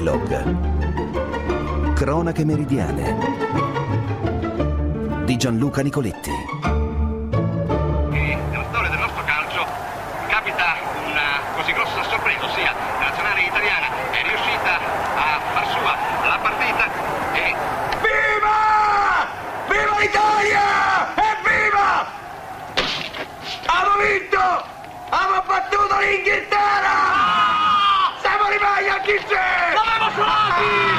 Elog. Cronache meridiane di Gianluca Nicoletti. Nella storia del nostro calcio capita una così grossa sorpresa, ossia la nazionale italiana è riuscita a far sua la partita e... Viva! Viva l'Italia! Evviva! Abbiamo vinto! Abbiamo battuto l'Inghilterra! Siamo rimasti a chi c'è! L'abbiamo suonati!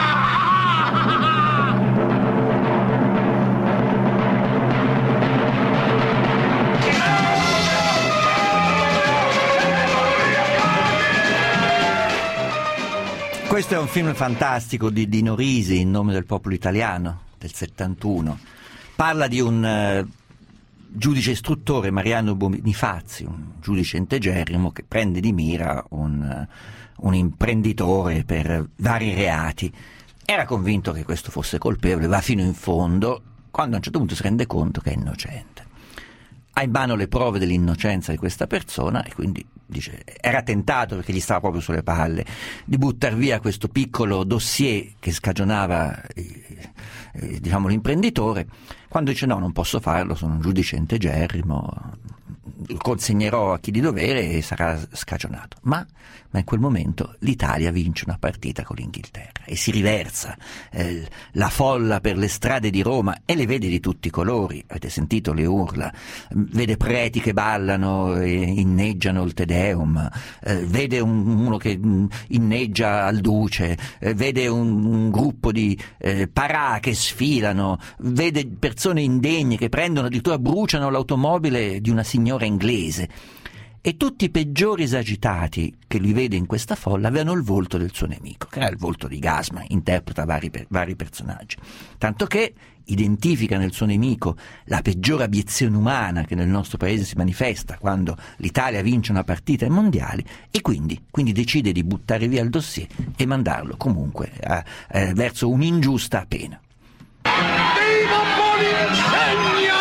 Questo è un film fantastico di Dino Risi, In nome del popolo italiano, del 71. Parla di un giudice istruttore, Mariano Bonifazzi, un giudice integerrimo che prende di mira un imprenditore per vari reati. Era convinto che questo fosse colpevole, va fino in fondo, quando a un certo punto si rende conto che è innocente. Ha in mano le prove dell'innocenza di questa persona e quindi dice, era tentato, perché gli stava proprio sulle palle, di buttar via questo piccolo dossier che scagionava diciamo l'imprenditore, quando dice no, non posso farlo, sono un giudice integerrimo, consegnerò a chi di dovere e sarà scagionato. Ma in quel momento l'Italia vince una partita con l'Inghilterra e si riversa la folla per le strade di Roma e le vede di tutti i colori. Avete sentito le urla, vede preti che ballano e inneggiano il Te Deum, vede uno che inneggia al duce, vede un gruppo di parà che sfilano, vede persone indegne che prendono, addirittura bruciano l'automobile di una signora inglese. E tutti i peggiori esagitati che lui vede in questa folla avevano il volto del suo nemico, che era il volto di Gasman, interpreta vari personaggi. Tanto che identifica nel suo nemico la peggiore abiezione umana che nel nostro paese si manifesta quando l'Italia vince una partita ai mondiali, e quindi decide di buttare via il dossier e mandarlo comunque verso un'ingiusta pena. Viva Polinsegno!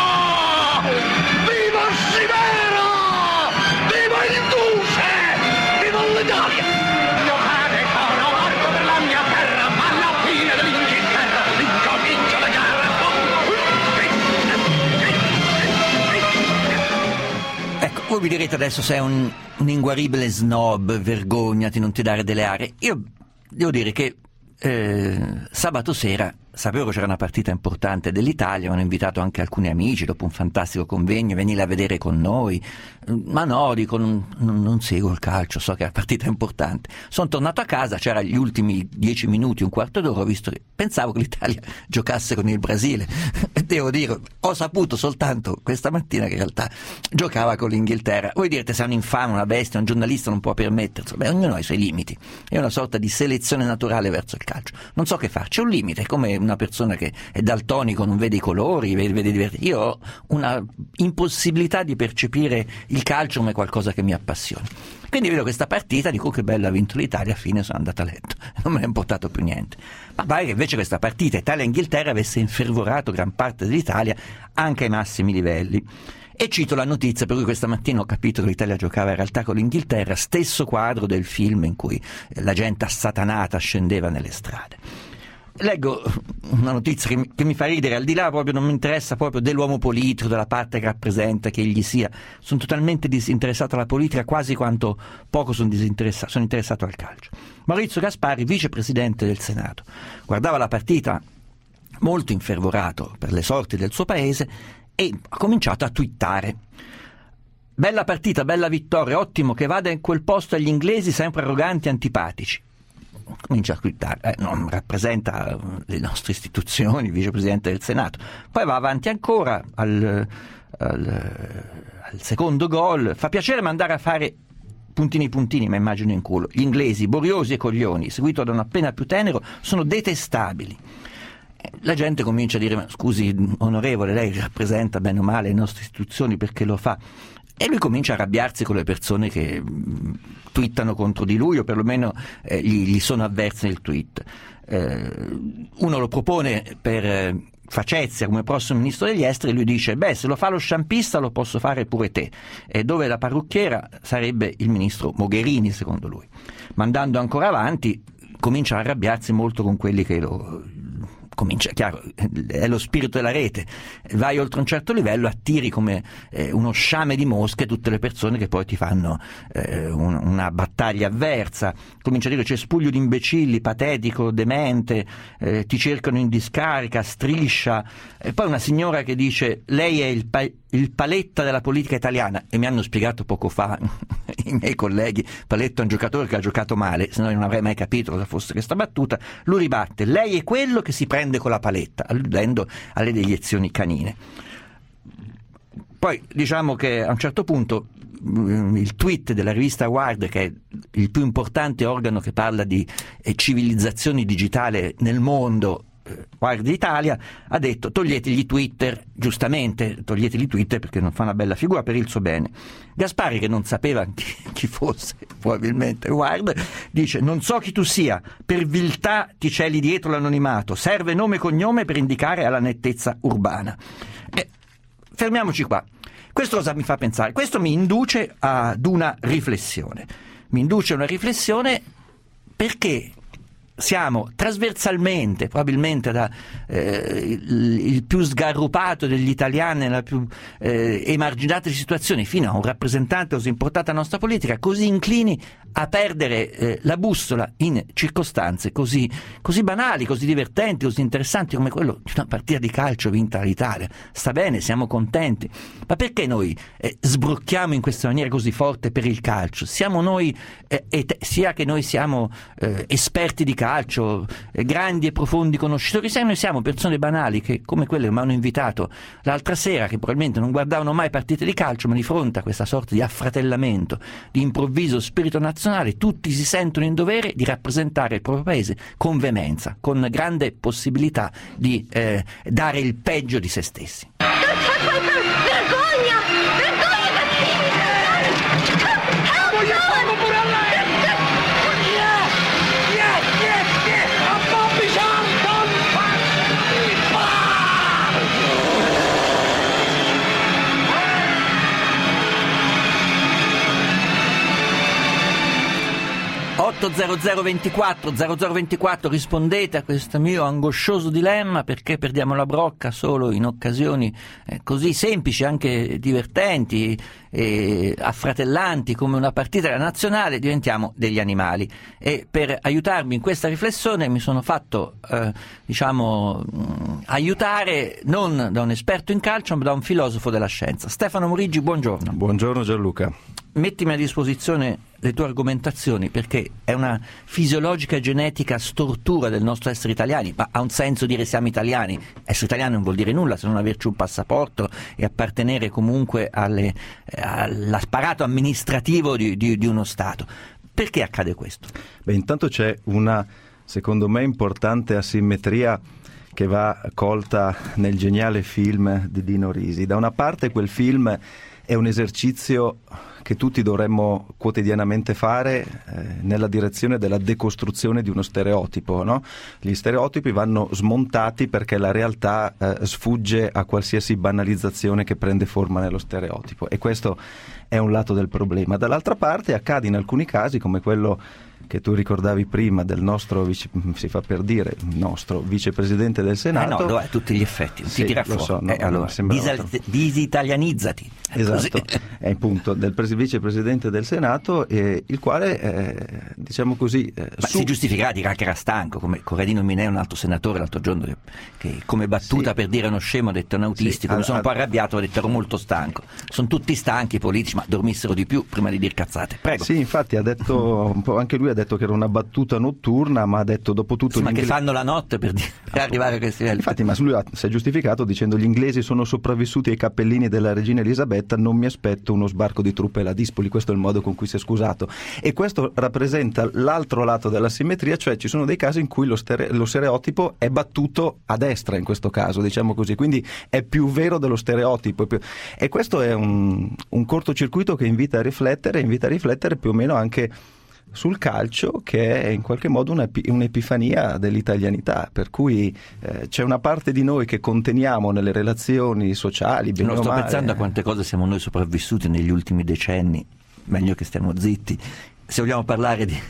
Viva Sivero! Viva il Duce! Viva l'Italia! Mio padre sono morto per la mia terra, ma alla fine dell'Inghilterra incomincia la gara! Ecco, voi mi direte adesso sei un inguaribile snob, vergognati, non ti dare delle aree. Io devo dire che sabato sera sapevo che c'era una partita importante dell'Italia, mi hanno invitato anche alcuni amici dopo un fantastico convegno, venire a vedere con noi, ma no, dico non seguo il calcio, so che è una partita importante. Sono tornato a casa, c'era gli ultimi 10 minuti, un quarto d'ora, ho visto che pensavo che l'Italia giocasse con il Brasile e devo dire, ho saputo soltanto questa mattina che in realtà giocava con l'Inghilterra. Voi direte sei un infame, una bestia, un giornalista non può permetterselo. Beh, ognuno ha i suoi limiti, è una sorta di selezione naturale verso il calcio, non so che fare, c'è un limite, come una persona che è daltonico, non vede i colori, vede diversi. Io ho una impossibilità di percepire il calcio come qualcosa che mi appassiona. Quindi vedo questa partita, dico che bella, ha vinto l'Italia, a fine sono andato a letto, non me ne è importato più niente. Ma pare che invece questa partita Italia-Inghilterra avesse infervorato gran parte dell'Italia anche ai massimi livelli. E cito la notizia per cui questa mattina ho capito che l'Italia giocava in realtà con l'Inghilterra, stesso quadro del film in cui la gente assatanata scendeva nelle strade. Leggo una notizia che mi fa ridere, al di là proprio non mi interessa proprio dell'uomo politico, della parte che rappresenta, che egli sia, sono totalmente disinteressato alla politica quasi quanto poco sono interessato al calcio. Maurizio Gasparri, vicepresidente del Senato, guardava la partita molto infervorato per le sorti del suo paese e ha cominciato a twittare: bella partita, bella vittoria, ottimo che vada in quel posto agli inglesi sempre arroganti e antipatici. Comincia a twittare, non rappresenta le nostre istituzioni, il vicepresidente del Senato. Poi va avanti ancora al secondo gol, fa piacere mandare a fare puntini, ma immagino in culo. Gli inglesi, boriosi e coglioni, seguito da un appena più tenero, sono detestabili. La gente comincia a dire: ma scusi onorevole, lei rappresenta bene o male le nostre istituzioni, perché lo fa? E lui comincia a arrabbiarsi con le persone che twittano contro di lui, o perlomeno gli sono avverse nel tweet. Uno lo propone per facezia come prossimo ministro degli esteri, lui dice: beh, se lo fa lo sciampista lo posso fare pure te, dove la parrucchiera sarebbe il ministro Mogherini, secondo lui. Ma andando ancora avanti comincia a arrabbiarsi molto con quelli che chiaro, è lo spirito della rete, vai oltre un certo livello, attiri come uno sciame di mosche tutte le persone che poi ti fanno una battaglia avversa, comincia a dire cespuglio di imbecilli, patetico, demente, ti cercano in discarica, striscia, e poi una signora che dice lei è il Paletta della politica italiana, e mi hanno spiegato poco fa i miei colleghi, Paletta è un giocatore che ha giocato male, se no non avrei mai capito cosa fosse questa battuta. Lui ribatte, lei è quello che si prende con la paletta, alludendo alle deiezioni canine. Poi diciamo che a un certo punto il tweet della rivista Wired, che è il più importante organo che parla di civilizzazione digitale nel mondo, Wired Italia, ha detto toglietegli Twitter, giustamente toglietegli Twitter perché non fa una bella figura per il suo bene. Gasparri, che non sapeva chi fosse probabilmente Wired, dice non so chi tu sia, per viltà ti celi dietro l'anonimato, serve nome e cognome per indicare alla nettezza urbana. Fermiamoci qua. Questo cosa mi fa pensare? Questo mi induce ad una riflessione. Perché siamo trasversalmente, probabilmente il più sgarrupato degli italiani nella più emarginata situazione, fino a un rappresentante così importante della nostra politica, così inclini a perdere la bussola in circostanze così banali, così divertenti, così interessanti come quello di una partita di calcio vinta dall'Italia. Sta bene, siamo contenti, ma perché noi sbrocchiamo in questa maniera così forte per il calcio? Siamo noi, sia che noi siamo esperti di calcio, grandi e profondi conoscitori, se noi siamo persone banali che, come quelle che mi hanno invitato l'altra sera, che probabilmente non guardavano mai partite di calcio, ma di fronte a questa sorta di affratellamento, di improvviso spirito nazionale, tutti si sentono in dovere di rappresentare il proprio paese con veemenza, con grande possibilità di dare il peggio di se stessi. Vergogna! Voglio fuoco pure a lei! A Bobby Charlton! 80024 rispondete a questo mio angoscioso dilemma: perché perdiamo la brocca solo in occasioni così semplici, anche divertenti e affratellanti come una partita della nazionale, diventiamo degli animali. E per aiutarmi in questa riflessione mi sono fatto aiutare non da un esperto in calcio ma da un filosofo della scienza. Stefano Morigi, buongiorno. Buongiorno Gianluca. Mettimi a disposizione le tue argomentazioni, perché è una fisiologica e genetica stortura del nostro essere italiani, ma ha un senso dire siamo italiani. Essere italiani non vuol dire nulla se non averci un passaporto e appartenere comunque all'apparato amministrativo di uno Stato. Perché accade questo? Beh, intanto c'è una, secondo me, importante asimmetria che va colta nel geniale film di Dino Risi. Da una parte quel film è un esercizio che tutti dovremmo quotidianamente fare nella direzione della decostruzione di uno stereotipo, no? Gli stereotipi vanno smontati perché la realtà sfugge a qualsiasi banalizzazione che prende forma nello stereotipo, e questo è un lato del problema. Dall'altra parte accade in alcuni casi, come quello che tu ricordavi prima del nostro vicepresidente del Senato. No, a tutti gli effetti, non sì, ti tira fuori. So, no, allora, disitalianizzati. Esatto, è appunto del vicepresidente del Senato, il quale, diciamo così... si giustificherà, dirà che era stanco, come Corradino Mineo, un altro senatore l'altro giorno, che come battuta per dire uno scemo ha detto un autistico, mi sono un po' arrabbiato, ha detto ero molto stanco. Sono tutti stanchi i politici, ma dormissero di più prima di dire cazzate. Prego. Sì, infatti ha detto, anche lui ha detto che era una battuta notturna, ma ha detto dopo tutto... Ma che fanno la notte per arrivare a questi livelli. Infatti, ma lui si è giustificato dicendo: gli inglesi sono sopravvissuti ai cappellini della regina Elisabetta, non mi aspetto uno sbarco di truppe alla Dispoli. Questo è il modo con cui si è scusato, e questo rappresenta l'altro lato della simmetria, cioè ci sono dei casi in cui lo stereotipo è battuto a destra, in questo caso, diciamo così, quindi è più vero dello stereotipo, e questo è un cortocircuito che invita a riflettere più o meno anche sul calcio, che è in qualche modo un'epifania dell'italianità, per cui c'è una parte di noi che conteniamo nelle relazioni sociali, bene o male. Non sto pensando a quante cose siamo noi sopravvissuti negli ultimi decenni, meglio che stiamo zitti. Se vogliamo parlare di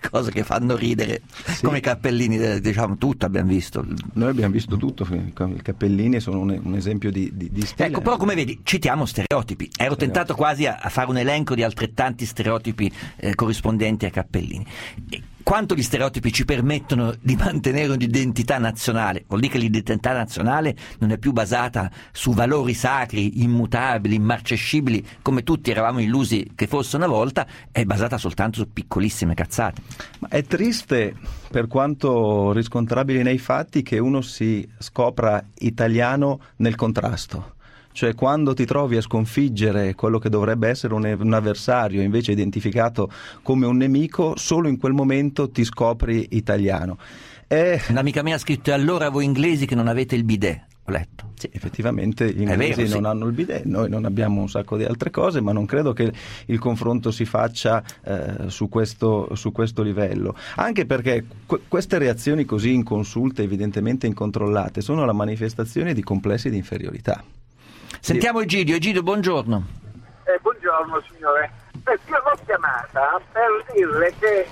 cose che fanno ridere, Sì. come i cappellini, diciamo, tutto abbiamo visto. Noi abbiamo visto tutto, i cappellini sono un esempio di stile. Ecco, però come vedi citiamo stereotipi. Ero tentato quasi a fare un elenco di altrettanti stereotipi corrispondenti ai cappellini. E quanto gli stereotipi ci permettono di mantenere un'identità nazionale? Vuol dire che l'identità nazionale non è più basata su valori sacri, immutabili, immarcescibili, come tutti eravamo illusi che fosse una volta, è basata soltanto su piccolissime cazzate. Ma è triste, per quanto riscontrabile nei fatti, che uno si scopra italiano nel contrasto. Cioè, quando ti trovi a sconfiggere quello che dovrebbe essere un avversario, invece identificato come un nemico, solo in quel momento ti scopri italiano. Un'amica mia ha scritto: e allora voi inglesi che non avete il bidet? Ho letto. Sì, effettivamente gli inglesi vero, sì. non hanno il bidet, noi non abbiamo un sacco di altre cose, ma non credo che il confronto si faccia su questo livello. Anche perché queste reazioni così inconsulte, evidentemente incontrollate, sono la manifestazione di complessi di inferiorità. Sentiamo Egidio, buongiorno. Buongiorno signore. Io l'ho chiamata per dirle che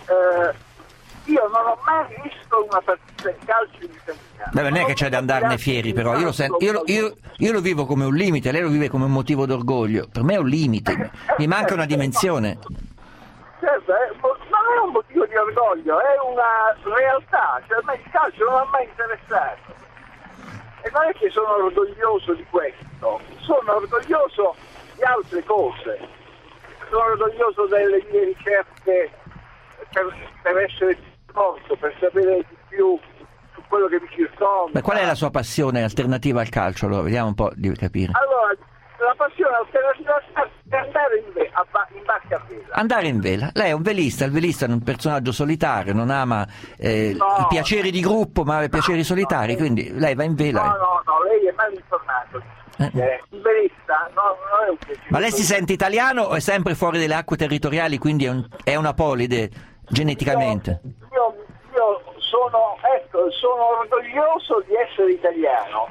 io non ho mai visto una partita di calcio in Italia. Beh, non è che c'è da andarne fieri, però io lo vivo come un limite, lei lo vive come un motivo d'orgoglio. Per me è un limite, mi manca una dimensione. Certo, non è un motivo di orgoglio, è una realtà. Cioè, a me il calcio non ha mai interessato. E non è che sono orgoglioso di questo, sono orgoglioso di altre cose. Sono orgoglioso delle mie ricerche per essere più corto, per sapere di più su quello che mi circonda. Ma qual è la sua passione alternativa al calcio? Allora, vediamo un po' di capire. Allora, la passione alternativa è andare in barca a vela. Andare in vela. Lei è un velista, il velista è un personaggio solitario, non ama i piaceri di gruppo, ma i piaceri solitari, quindi lei va in vela. No, lei è mal informato. Il velista non è un piacere. Ma lei si sente italiano o è sempre fuori delle acque territoriali, quindi è una polide geneticamente? Io sono orgoglioso di essere italiano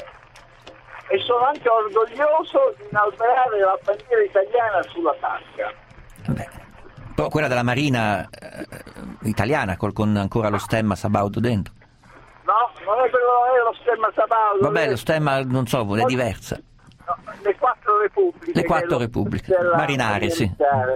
e sono anche orgoglioso di inalberare la bandiera italiana sulla tasca. Beh, però quella della Marina italiana con ancora lo stemma sabaudo dentro. No, non è lo stemma sabaudo. Vabbè, lo stemma non so, è diversa. No, le quattro repubbliche. Le quattro repubbliche marinare, sì.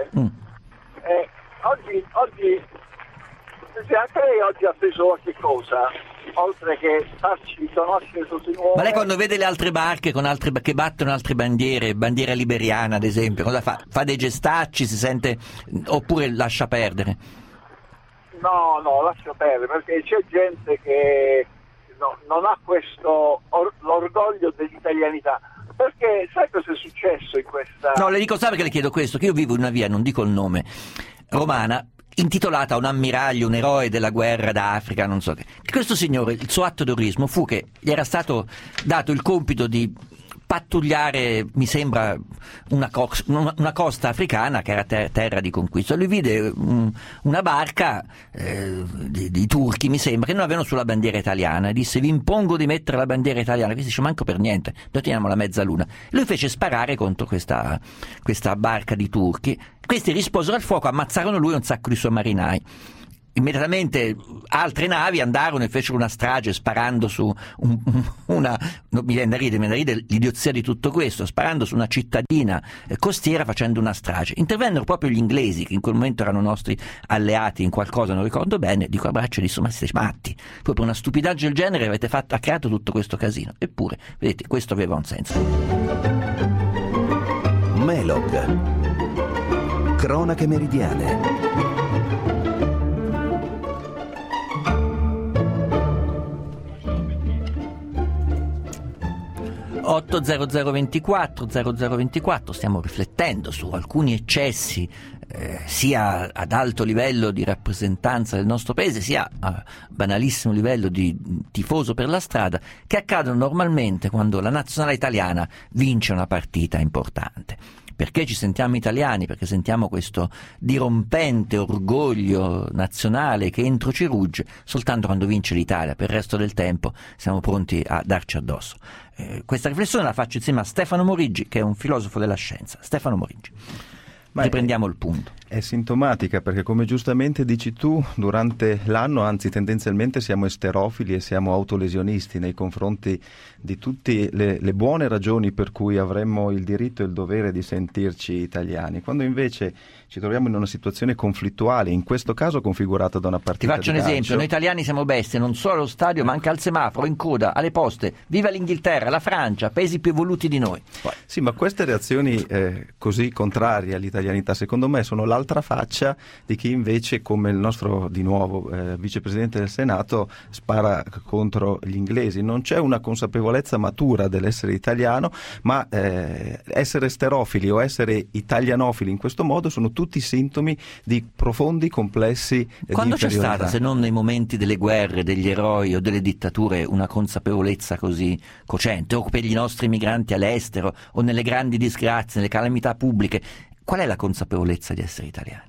Oggi anche lei oggi ha preso qualche cosa, oltre che farci conoscere tutti i nuovi. Ma lei quando vede le altre barche che battono altre bandiere, bandiera liberiana ad esempio, cosa fa? Fa dei gestacci, si sente, oppure lascia perdere? No, lascia perdere, perché c'è gente che non ha questo l'orgoglio dell'italianità. Perché sai cosa è successo in questa... No, le dico, sa perché le chiedo questo? Che io vivo in una via, non dico il nome, romana, intitolata a un ammiraglio, un eroe della guerra d'Africa, non so che. Questo signore, il suo atto d'eroismo fu che gli era stato dato il compito di pattugliare, mi sembra, una costa africana che era terra di conquista. Lui vide una barca di turchi, mi sembra, che non avevano sulla bandiera italiana, e disse: vi impongo di mettere la bandiera italiana. Questi dice: manco per niente, noi teniamo la mezzaluna. Lui fece sparare contro questa barca di turchi. Questi risposero al fuoco, ammazzarono lui e un sacco di suoi marinai. Immediatamente altre navi andarono e fecero una strage sparando su una non mi viene da ridere l'idiozia di tutto questo, sparando su una cittadina costiera, facendo una strage. Intervennero proprio gli inglesi, che in quel momento erano nostri alleati in qualcosa, non ricordo bene. Dico, abbraccio e disse: ma siete matti, poi per una stupidaggine del genere ha creato tutto questo casino. Eppure, vedete, questo aveva un senso. Melog, cronache meridiane. 80024 stiamo riflettendo su alcuni eccessi sia ad alto livello di rappresentanza del nostro paese, sia a banalissimo livello di tifoso per la strada, che accadono normalmente quando la nazionale italiana vince una partita importante. Perché ci sentiamo italiani? Perché sentiamo questo dirompente orgoglio nazionale che entro ci rugge soltanto quando vince l'Italia. Per il resto del tempo siamo pronti a darci addosso. Questa riflessione la faccio insieme a Stefano Moriggi, che è un filosofo della scienza. Stefano Moriggi, riprendiamo il punto. È sintomatica perché, come giustamente dici tu, durante l'anno, anzi tendenzialmente siamo esterofili e siamo autolesionisti nei confronti di tutte le buone ragioni per cui avremmo il diritto e il dovere di sentirci italiani, quando invece ci troviamo in una situazione conflittuale, in questo caso configurata da una partita. Ti faccio un esempio: noi italiani siamo bestie non solo allo stadio ma anche al semaforo, in coda, alle poste. Viva l'Inghilterra, la Francia, paesi più evoluti di noi. Sì, ma queste reazioni così contrarie all'italianità secondo me sono l'altra faccia di chi invece, come il nostro di nuovo vicepresidente del Senato, spara contro gli inglesi. Non c'è una consapevolezza matura dell'essere italiano, ma essere sterofili o essere italianofili in questo modo sono tutti sintomi di profondi complessi Quando di c'è inferiorità. stata, se non nei momenti delle guerre, degli eroi o delle dittature, una consapevolezza così cocente, o per i nostri migranti all'estero o nelle grandi disgrazie, nelle calamità pubbliche? Qual è la consapevolezza di essere italiani?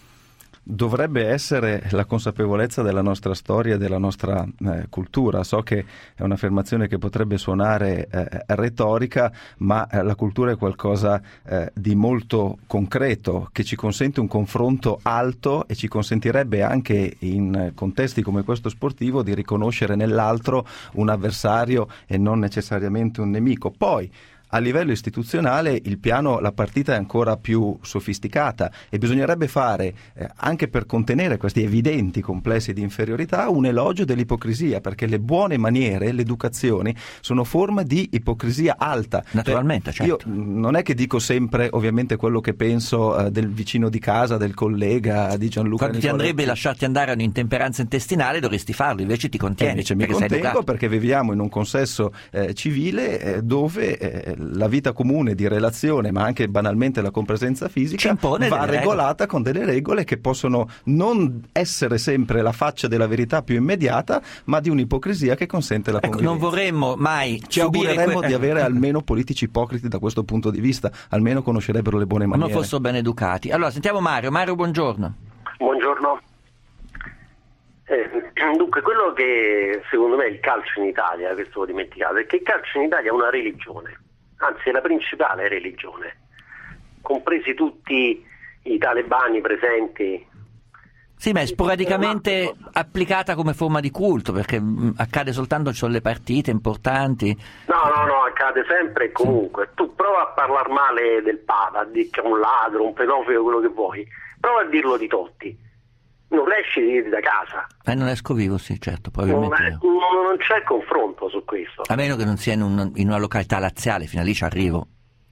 Dovrebbe essere la consapevolezza della nostra storia e della nostra cultura. So che è un'affermazione che potrebbe suonare retorica, ma la cultura è qualcosa di molto concreto, che ci consente un confronto alto e ci consentirebbe anche in contesti come questo sportivo di riconoscere nell'altro un avversario e non necessariamente un nemico. Poi a livello istituzionale la partita è ancora più sofisticata e bisognerebbe fare, anche per contenere questi evidenti complessi di inferiorità, un elogio dell'ipocrisia, perché le buone maniere, le educazioni, sono forma di ipocrisia alta. Naturalmente, certo. Io non è che dico sempre ovviamente quello che penso del vicino di casa, del collega, di Gianluca Quando ti andrebbe lasciarti andare a un'intemperanza intestinale dovresti farlo, invece ti contieni. Invece mi contengo perché viviamo in un consesso civile dove la vita comune di relazione, ma anche banalmente la compresenza fisica, va regolata con delle regole che possono non essere sempre la faccia della verità più immediata, ma di un'ipocrisia che consente la convivenza. Non vorremmo mai ci augureremmo di avere almeno politici ipocriti da questo punto di vista, almeno conoscerebbero le buone maniere. Non fossero ben educati. Allora sentiamo Mario. Mario, buongiorno. Buongiorno. Dunque, quello che secondo me è il calcio in Italia, questo l'ho dimenticato, è che il calcio in Italia è una religione. Anzi, è la principale religione, compresi tutti i talebani presenti. Sì, ma è sporadicamente applicata come forma di culto, perché accade soltanto ci sono le partite importanti. No, accade sempre e comunque. Tu prova a parlare male del Papa, a dire che è un ladro, un pedofilo, quello che vuoi. Prova a dirlo di Totti. Non esci da casa. Non esco vivo, sì, certo, probabilmente. Non c'è confronto su questo. A meno che non sia in una località laziale, fino a lì ci arrivo.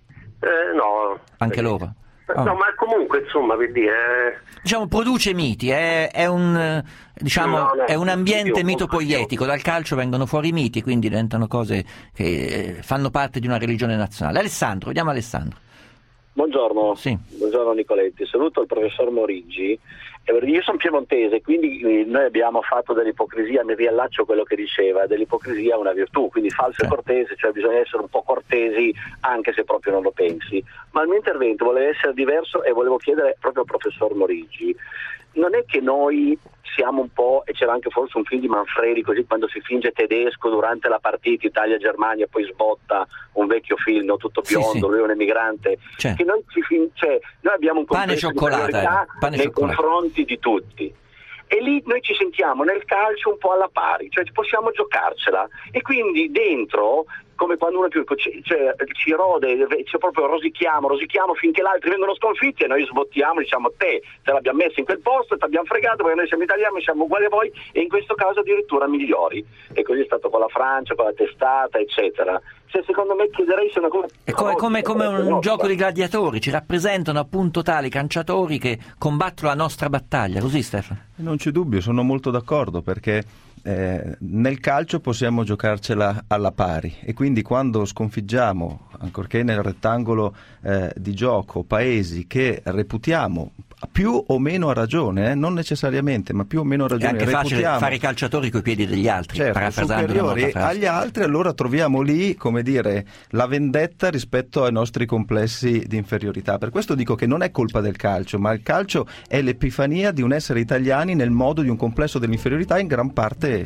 No. Anche loro? No, ma comunque, insomma, per dire... Diciamo, produce miti, è un ambiente mitopoietico. Dal calcio vengono fuori i miti, quindi diventano cose che fanno parte di una religione nazionale. Alessandro, vediamo Alessandro. Buongiorno, sì. Buongiorno Nicoletti, saluto il professor Morigi. Io sono piemontese, quindi noi abbiamo fatto dell'ipocrisia, mi riallaccio a quello che diceva, dell'ipocrisia una virtù, quindi falso e cortese, cioè bisogna essere un po' cortesi anche se proprio non lo pensi. Ma il mio intervento voleva essere diverso e volevo chiedere proprio al professor Morigi, non è che noi siamo un po', e c'era anche forse un film di Manfredi così, quando si finge tedesco durante la partita Italia-Germania, poi sbotta un vecchio film, no, tutto biondo, sì. Lui è un emigrante, che noi abbiamo un complesso di priorità nei confronti di tutti. E lì noi ci sentiamo nel calcio un po' alla pari, cioè possiamo giocarcela, e quindi dentro, come quando uno ci rode, cioè proprio rosichiamo finché gli altri vengono sconfitti e noi sbottiamo, diciamo te l'abbiamo messo in quel posto, ti abbiamo fregato perché noi siamo italiani, siamo uguali a voi e in questo caso addirittura migliori. E così è stato con la Francia, con la testata, eccetera. Secondo me chiederei se una cosa... È come un gioco di gladiatori, ci rappresentano appunto tali calciatori che combattono la nostra battaglia, così Stefano? Non c'è dubbio, sono molto d'accordo, perché nel calcio possiamo giocarcela alla pari e quindi quando sconfiggiamo, ancorché nel rettangolo di gioco, paesi che reputiamo più o meno a ragione, non necessariamente, ma più o meno a ragione, è anche facile fare i calciatori coi piedi degli altri, superiori agli altri, allora troviamo lì, come dire, la vendetta rispetto ai nostri complessi di inferiorità. Per questo dico che non è colpa del calcio, ma il calcio è l'epifania di un essere italiani nel modo di un complesso dell'inferiorità in gran parte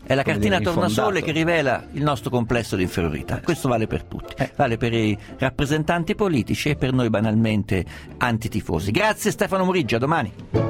È la cartina tornasole infondato. che rivela il nostro complesso di inferiorità. Questo vale per tutti, vale per i rappresentanti politici e per noi banalmente antitifosi. Grazie Stefano Moriggi, a domani.